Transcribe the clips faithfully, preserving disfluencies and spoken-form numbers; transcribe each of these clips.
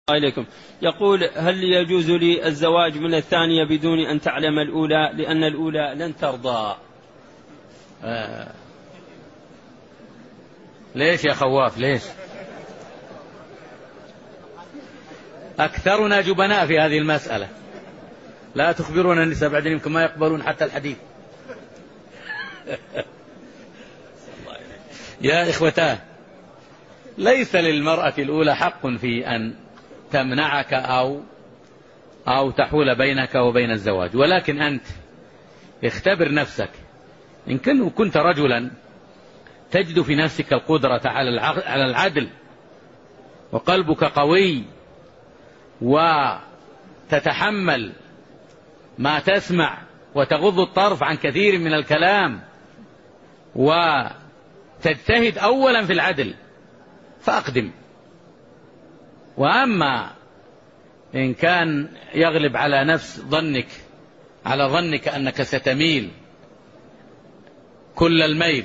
عليكم. يقول: هل يجوز لي الزواج من الثانية بدون أن تعلم الأولى لأن الأولى لن ترضى؟ آه. ليش يا خواف ليش؟ أكثرنا جبناء في هذه المسألة، لا تخبرون النساء بعدين يمكن ما يقبلون حتى الحديث. يا إخوتاه، ليس للمرأة الأولى حق في أن تمنعك أو أو تحول بينك وبين الزواج، ولكن أنت اختبر نفسك. إن كنت رجلا تجد في نفسك القدرة على العدل وقلبك قوي وتتحمل ما تسمع وتغض الطرف عن كثير من الكلام وتجتهد أولا في العدل فأقدم. وأما إن كان يغلب على نفس ظنك على ظنك أنك ستميل كل الميل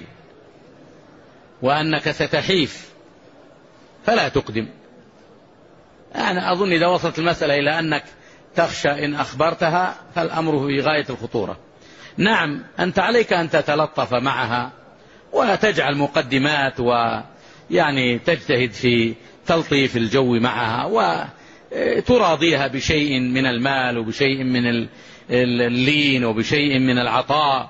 وأنك ستحيف فلا تقدم. أنا أظن إذا وصلت المسألة إلى أنك تخشى إن أخبرتها فالأمر في غاية الخطورة. نعم، أنت عليك أن تتلطف معها وتجعل مقدمات ويعني تجتهد في تلطيف الجو معها وتراضيها بشيء من المال وبشيء من اللين وبشيء من العطاء،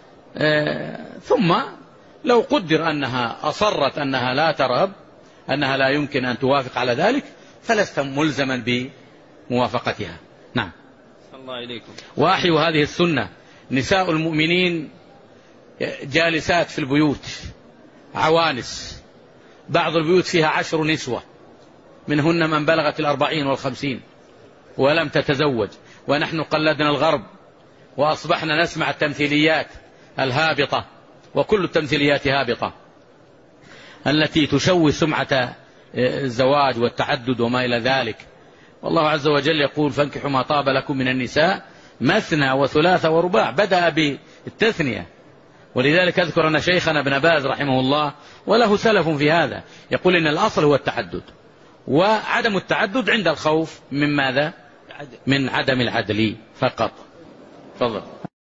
ثم لو قدر أنها أصرت أنها لا ترغب أنها لا يمكن أن توافق على ذلك فلست ملزما بموافقتها. نعم. الله إليكم. وأحيوا هذه السنة. نساء المؤمنين جالسات في البيوت عوانس، بعض البيوت فيها عشر نسوة منهن من بلغت الأربعين والخمسين ولم تتزوج، ونحن قلدنا الغرب وأصبحنا نسمع التمثيليات الهابطة، وكل التمثيليات هابطة التي تشوه سمعة الزواج والتعدد وما إلى ذلك. والله عز وجل يقول: فانكحوا ما طاب لكم من النساء مثنى وثلاث ورباع، بدأ بالتثنية. ولذلك أذكر أن شيخنا ابن باز رحمه الله وله سلف في هذا يقول إن الأصل هو التعدد، وعدم التعدد عند الخوف من ماذا؟ من عدم العدل فقط. تفضل.